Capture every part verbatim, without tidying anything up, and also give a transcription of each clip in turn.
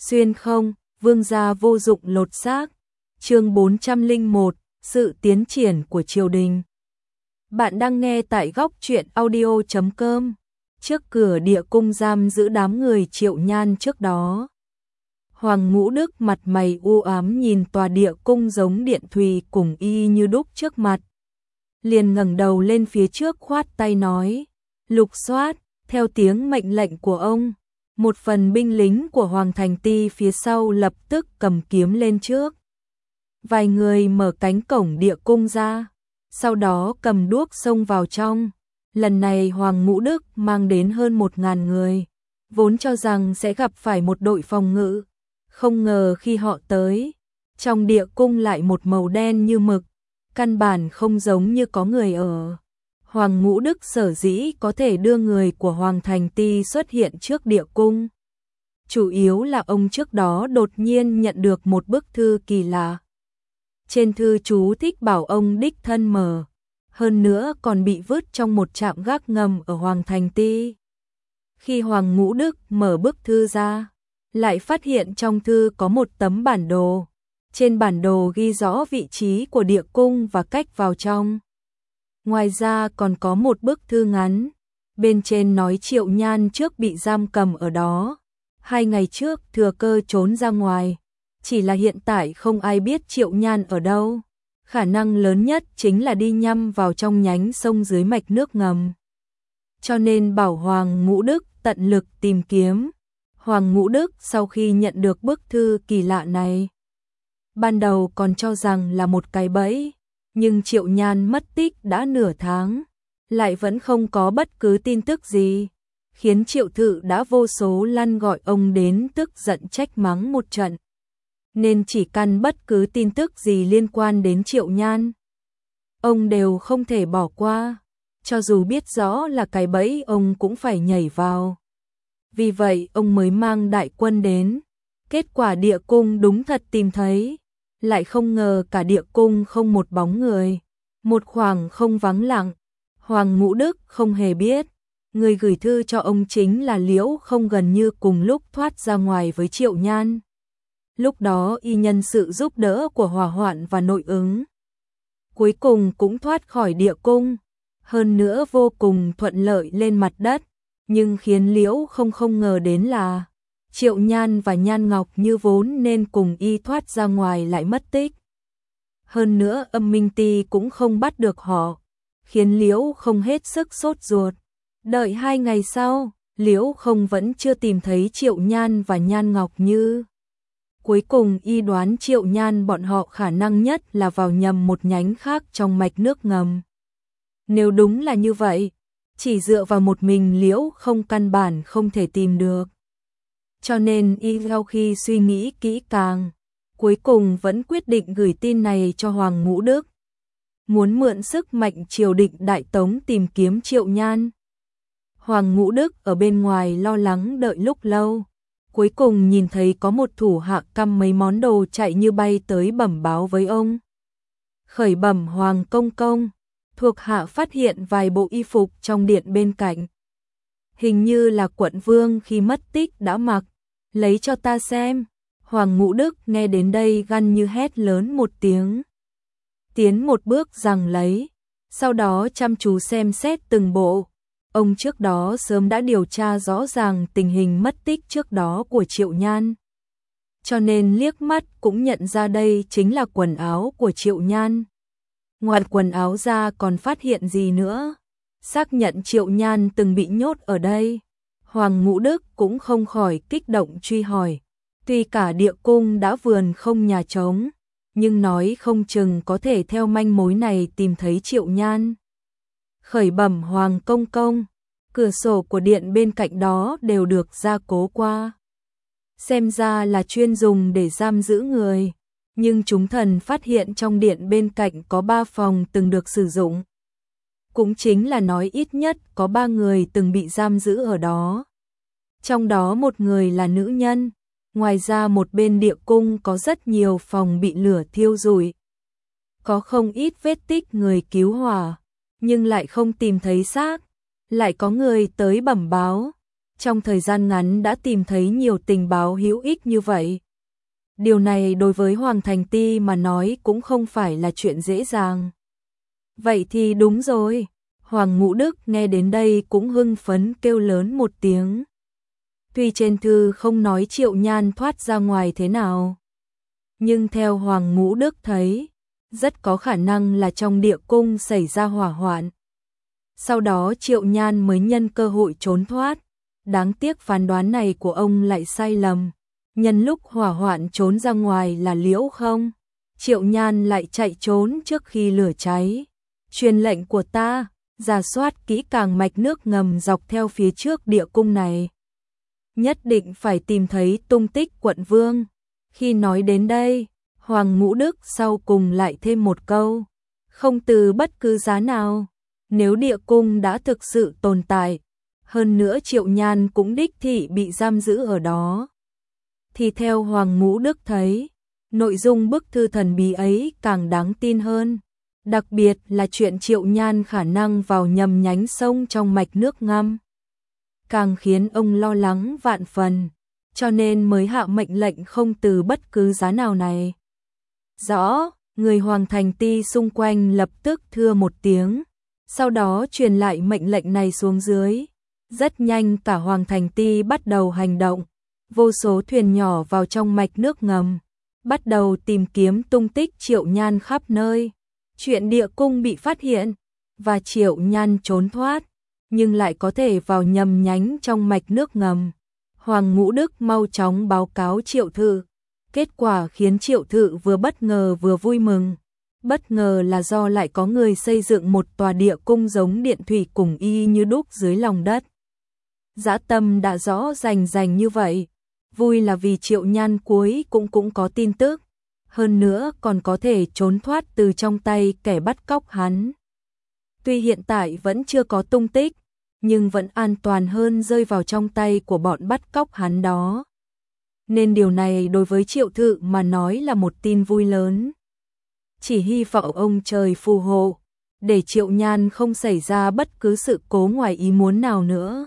Xuyên không, vương gia vô dụng lột xác. Chương bốn trăm lẻ một, sự tiến triển của triều đình. Bạn đang nghe tại góc truyện audio chấm com. Trước cửa địa cung giam giữ đám người Triệu Nhan trước đó. Hoàng Ngũ Đức mặt mày u ám nhìn tòa địa cung giống điện thùy cùng y như đúc trước mặt. Liền ngẩng đầu lên phía trước khoát tay nói, lục soát, theo tiếng mệnh lệnh của ông. Một phần binh lính của Hoàng Thành Ti phía sau lập tức cầm kiếm lên trước. Vài người mở cánh cổng địa cung ra, sau đó cầm đuốc xông vào trong. Lần này Hoàng Ngũ Đức mang đến hơn một ngàn người, vốn cho rằng sẽ gặp phải một đội phòng ngự. Không ngờ khi họ tới, trong địa cung lại một màu đen như mực, căn bản không giống như có người ở. Hoàng Ngũ Đức sở dĩ có thể đưa người của Hoàng Thành Ti xuất hiện trước địa cung. Chủ yếu là ông trước đó đột nhiên nhận được một bức thư kỳ lạ. Trên thư chú thích bảo ông đích thân mở, hơn nữa còn bị vứt trong một trạm gác ngầm ở Hoàng Thành Ti. Khi Hoàng Ngũ Đức mở bức thư ra, lại phát hiện trong thư có một tấm bản đồ. Trên bản đồ ghi rõ vị trí của địa cung và cách vào trong. Ngoài ra còn có một bức thư ngắn, bên trên nói Triệu Nhan trước bị giam cầm ở đó. Hai ngày trước thừa cơ trốn ra ngoài, chỉ là hiện tại không ai biết Triệu Nhan ở đâu. Khả năng lớn nhất chính là đi nhăm vào trong nhánh sông dưới mạch nước ngầm. Cho nên bảo Hoàng Ngũ Đức tận lực tìm kiếm. Hoàng Ngũ Đức sau khi nhận được bức thư kỳ lạ này, ban đầu còn cho rằng là một cái bẫy, nhưng Triệu Nhan mất tích đã nửa tháng, lại vẫn không có bất cứ tin tức gì, khiến Triệu Thự đã vô số lần gọi ông đến tức giận trách mắng một trận. Nên chỉ cần bất cứ tin tức gì liên quan đến Triệu Nhan, ông đều không thể bỏ qua, cho dù biết rõ là cái bẫy ông cũng phải nhảy vào. Vì vậy ông mới mang đại quân đến, kết quả địa cung đúng thật tìm thấy, lại không ngờ cả địa cung không một bóng người, một khoảng không vắng lặng. Hoàng Ngũ Đức không hề biết, người gửi thư cho ông chính là Liễu Không gần như cùng lúc thoát ra ngoài với Triệu Nhan. Lúc đó y nhân sự giúp đỡ của Hỏa Hoạn và Nội Ứng, cuối cùng cũng thoát khỏi địa cung, hơn nữa vô cùng thuận lợi lên mặt đất. Nhưng khiến Liễu Không không ngờ đến là Triệu Nhan và Nhan Ngọc Như vốn nên cùng y thoát ra ngoài lại mất tích. Hơn nữa Âm Minh Ti cũng không bắt được họ, khiến Liễu Không hết sức sốt ruột. Đợi hai ngày sau, Liễu Không vẫn chưa tìm thấy Triệu Nhan và Nhan Ngọc Như. Cuối cùng y đoán Triệu Nhan bọn họ khả năng nhất là vào nhầm một nhánh khác trong mạch nước ngầm. Nếu đúng là như vậy, chỉ dựa vào một mình Liễu Không căn bản không thể tìm được. Cho nên y sau khi suy nghĩ kỹ càng, cuối cùng vẫn quyết định gửi tin này cho Hoàng Ngũ Đức, muốn mượn sức mạnh triều đình Đại Tống tìm kiếm Triệu Nhan. Hoàng Ngũ Đức ở bên ngoài lo lắng đợi lúc lâu, cuối cùng nhìn thấy có một thủ hạ cầm mấy món đồ chạy như bay tới bẩm báo với ông. Khởi bẩm Hoàng công công, thuộc hạ phát hiện vài bộ y phục trong điện bên cạnh. Hình như là quận vương khi mất tích đã mặc, lấy cho ta xem. Hoàng Ngũ Đức nghe đến đây gằn như hét lớn một tiếng. Tiến một bước giằng lấy, sau đó chăm chú xem xét từng bộ. Ông trước đó sớm đã điều tra rõ ràng tình hình mất tích trước đó của Triệu Nhan, cho nên liếc mắt cũng nhận ra đây chính là quần áo của Triệu Nhan. Ngoài quần áo ra còn phát hiện gì nữa? Xác nhận Triệu Nhan từng bị nhốt ở đây. Hoàng Ngũ Đức cũng không khỏi kích động truy hỏi. Tuy cả địa cung đã vườn không nhà trống, nhưng nói không chừng có thể theo manh mối này tìm thấy Triệu Nhan. Khởi bẩm Hoàng công công, cửa sổ của điện bên cạnh đó đều được gia cố qua. Xem ra là chuyên dùng để giam giữ người. Nhưng chúng thần phát hiện trong điện bên cạnh có ba phòng từng được sử dụng. Cũng chính là nói ít nhất có ba người từng bị giam giữ ở đó. Trong đó một người là nữ nhân. Ngoài ra một bên địa cung có rất nhiều phòng bị lửa thiêu rụi. Có không ít vết tích người cứu hỏa, nhưng lại không tìm thấy xác. Lại có người tới bẩm báo. trong thời gian ngắn đã tìm thấy nhiều tình báo hữu ích như vậy. Điều này đối với Hoàng Thành Ti mà nói cũng không phải là chuyện dễ dàng. Vậy thì đúng rồi. Hoàng Ngũ Đức nghe đến đây cũng hưng phấn kêu lớn một tiếng. Tuy trên thư không nói Triệu Nhan thoát ra ngoài thế nào, nhưng theo Hoàng Ngũ Đức thấy, rất có khả năng là trong địa cung xảy ra hỏa hoạn. Sau đó Triệu Nhan mới nhân cơ hội trốn thoát. Đáng tiếc phán đoán này của ông lại sai lầm. Nhân lúc hỏa hoạn trốn ra ngoài là Liễu Không, Triệu Nhan lại chạy trốn trước khi lửa cháy. Truyền lệnh của ta, rà soát kỹ càng mạch nước ngầm dọc theo phía trước địa cung này. Nhất định phải tìm thấy tung tích quận vương. Khi nói đến đây, Hoàng Ngũ Đức sau cùng lại thêm một câu. Không từ bất cứ giá nào. Nếu địa cung đã thực sự tồn tại, hơn nữa Triệu Nhan cũng đích thị bị giam giữ ở đó, thì theo Hoàng Ngũ Đức thấy, nội dung bức thư thần bí ấy càng đáng tin hơn. Đặc biệt là chuyện Triệu Nhan khả năng vào nhầm nhánh sông trong mạch nước ngầm, càng khiến ông lo lắng vạn phần, cho nên mới hạ mệnh lệnh không từ bất cứ giá nào này. Rõ, người Hoàng Thành Ti xung quanh lập tức thưa một tiếng, sau đó truyền lại mệnh lệnh này xuống dưới. Rất nhanh cả Hoàng Thành Ti bắt đầu hành động, vô số thuyền nhỏ vào trong mạch nước ngầm, bắt đầu tìm kiếm tung tích Triệu Nhan khắp nơi. Chuyện địa cung bị phát hiện và Triệu Nhan trốn thoát, nhưng lại có thể vào nhầm nhánh trong mạch nước ngầm. Hoàng Ngũ Đức mau chóng báo cáo Triệu Thự, kết quả khiến Triệu Thự vừa bất ngờ vừa vui mừng. Bất ngờ là do lại có người xây dựng một tòa địa cung giống điện thủy cùng y như đúc dưới lòng đất. Dã tâm đã rõ rành rành như vậy. Vui là vì Triệu Nhan cuối cũng cũng có tin tức, hơn nữa còn có thể trốn thoát từ trong tay kẻ bắt cóc hắn. Tuy hiện tại vẫn chưa có tung tích, nhưng vẫn an toàn hơn rơi vào trong tay của bọn bắt cóc hắn đó. Nên điều này đối với Triệu Thự mà nói là một tin vui lớn. Chỉ hy vọng ông trời phù hộ, để Triệu Nhan không xảy ra bất cứ sự cố ngoài ý muốn nào nữa.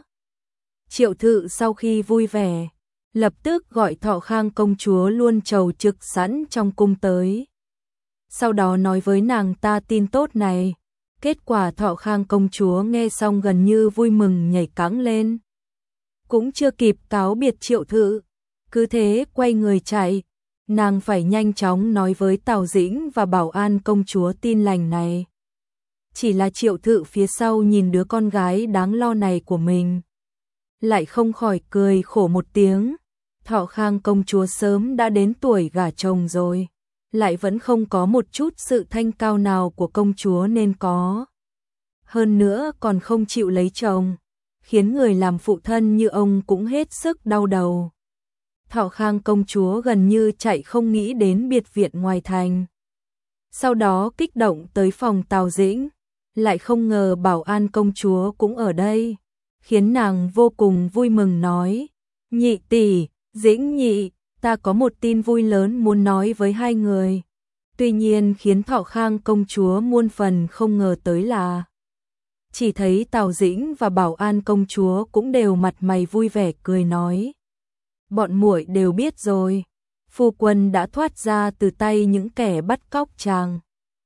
Triệu Thự sau khi vui vẻ, lập tức gọi Thọ Khang công chúa luôn trầu trực sẵn trong cung tới. Sau đó nói với nàng ta tin tốt này. Kết quả Thọ Khang công chúa nghe xong gần như vui mừng nhảy cẫng lên. Cũng chưa kịp cáo biệt Triệu Thự, cứ thế quay người chạy. Nàng phải nhanh chóng nói với Tào Dĩnh và Bảo An công chúa tin lành này. Chỉ là Triệu Thự phía sau nhìn đứa con gái đáng lo này của mình, lại không khỏi cười khổ một tiếng. Thọ Khang công chúa sớm đã đến tuổi gả chồng rồi, lại vẫn không có một chút sự thanh cao nào của công chúa nên có. Hơn nữa còn không chịu lấy chồng, khiến người làm phụ thân như ông cũng hết sức đau đầu. Thọ Khang công chúa gần như chạy không nghĩ đến biệt viện ngoài thành. Sau đó kích động tới phòng Tào Dĩnh, lại không ngờ Bảo An công chúa cũng ở đây, khiến nàng vô cùng vui mừng nói: "Nhị tỷ, Dĩnh nhị, ta có một tin vui lớn muốn nói với hai người." Tuy nhiên khiến Thọ Khang công chúa muôn phần không ngờ tới là, chỉ thấy Tào Dĩnh và Bảo An công chúa cũng đều mặt mày vui vẻ cười nói: "Bọn muội đều biết rồi, phu quân đã thoát ra từ tay những kẻ bắt cóc chàng."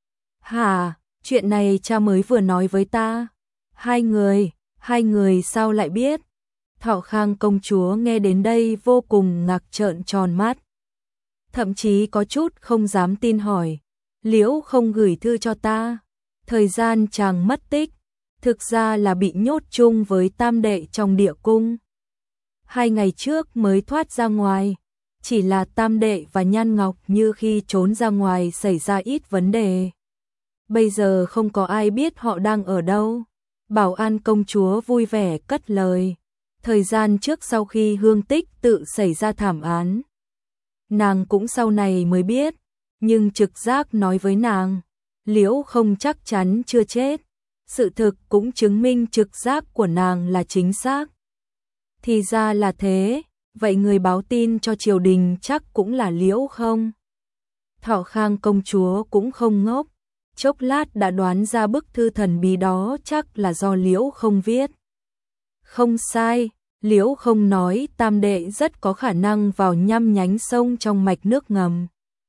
"Hả, chuyện này cha mới vừa nói với ta." Hai người, hai người sao lại biết? Thọ Khang công chúa nghe đến đây vô cùng ngạc trợn tròn mắt, thậm chí có chút không dám tin hỏi: "Liễu không gửi thư cho ta? Thời gian chàng mất tích, thực ra là bị nhốt chung với tam đệ trong địa cung. Hai ngày trước mới thoát ra ngoài, chỉ là tam đệ và Nhan Ngọc như khi trốn ra ngoài xảy ra ít vấn đề. Bây giờ không có ai biết họ đang ở đâu." Bảo An công chúa vui vẻ cất lời: "Thời gian trước sau khi Hương Tích tự xảy ra thảm án, nàng cũng sau này mới biết, nhưng trực giác nói với nàng, Liễu không chắc chắn chưa chết. Sự thực cũng chứng minh trực giác của nàng là chính xác." "Thì ra là thế, vậy người báo tin cho triều đình chắc cũng là Liễu không?" Thọ Khang công chúa cũng không ngốc, chốc lát đã đoán ra bức thư thần bí đó chắc là do Liễu không viết. "Không sai, Liễu Không nói tam đệ rất có khả năng vào nhăm nhánh sông trong mạch nước ngầm.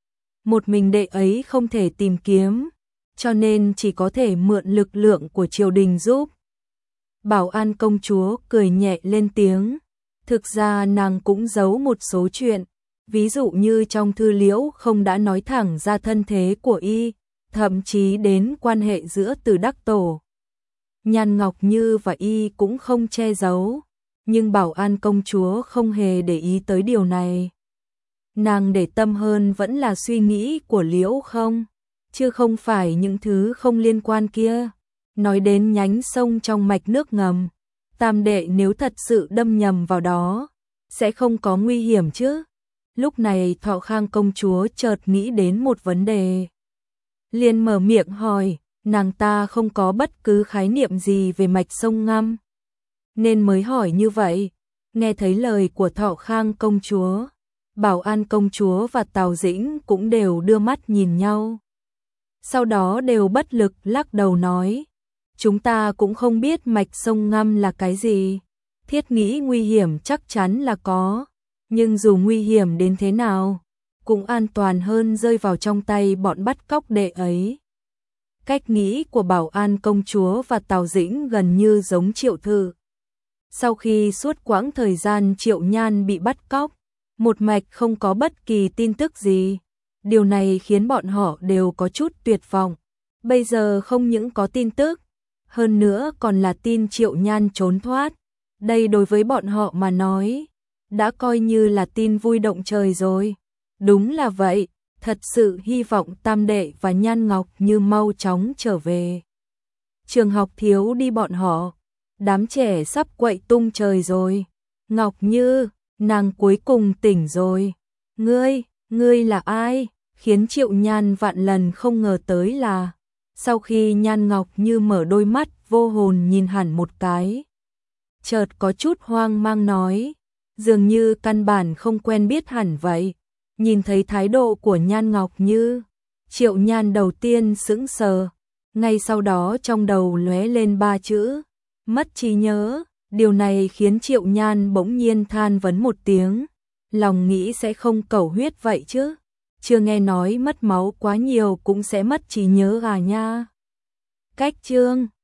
Một mình đệ ấy không thể tìm kiếm, cho nên chỉ có thể mượn lực lượng của triều đình giúp. Bảo An công chúa cười nhẹ lên tiếng. Thực ra nàng cũng giấu một số chuyện, ví dụ như trong thư Liễu Không đã nói thẳng ra thân thế của y, thậm chí đến quan hệ giữa Từ Đắc Tổ, Nhan Ngọc Như và y cũng không che giấu, nhưng Bảo An công chúa không hề để ý tới điều này. Nàng để tâm hơn vẫn là suy nghĩ của Liễu Không, chứ không phải những thứ không liên quan kia. Nói đến nhánh sông trong mạch nước ngầm, tam đệ nếu thật sự đâm nhầm vào đó, sẽ không có nguy hiểm chứ. Lúc này Thọ Khang công chúa chợt nghĩ đến một vấn đề. Liền mở miệng hỏi, nàng ta không có bất cứ khái niệm gì về mạch sông ngầm, nên mới hỏi như vậy. Nghe thấy lời của Thọ Khang công chúa, Bảo An công chúa và Tào Dĩnh cũng đều đưa mắt nhìn nhau. Sau đó đều bất lực lắc đầu nói, chúng ta cũng không biết mạch sông ngầm là cái gì. Thiết nghĩ nguy hiểm chắc chắn là có, nhưng dù nguy hiểm đến thế nào, cũng an toàn hơn rơi vào trong tay bọn bắt cóc đệ ấy. Cách nghĩ của Bảo An công chúa và Tào Dĩnh gần như giống Triệu Thư. Sau khi suốt quãng thời gian Triệu Nhan bị bắt cóc, một mạch không có bất kỳ tin tức gì, điều này khiến bọn họ đều có chút tuyệt vọng. Bây giờ không những có tin tức, hơn nữa còn là tin Triệu Nhan trốn thoát. Đây đối với bọn họ mà nói, đã coi như là tin vui động trời rồi. Đúng là vậy, thật sự hy vọng tam đệ và Nhan Ngọc Như mau chóng trở về. Trường học thiếu đi bọn họ, đám trẻ sắp quậy tung trời rồi. Ngọc Như, nàng cuối cùng tỉnh rồi. Ngươi, ngươi là ai? Khiến Triệu Nhan vạn lần không ngờ tới là, sau khi Nhan Ngọc Như mở đôi mắt vô hồn nhìn hẳn một cái, chợt có chút hoang mang nói, dường như căn bản không quen biết hẳn vậy. Nhìn thấy thái độ của Nhan Ngọc Như, Triệu Nhan đầu tiên sững sờ, ngay sau đó trong đầu lóe lên ba chữ, mất trí nhớ. Điều này khiến Triệu Nhan bỗng nhiên than vấn một tiếng, lòng nghĩ sẽ không cầu huyết vậy chứ, chưa nghe nói mất máu quá nhiều cũng sẽ mất trí nhớ à nha. Cách chương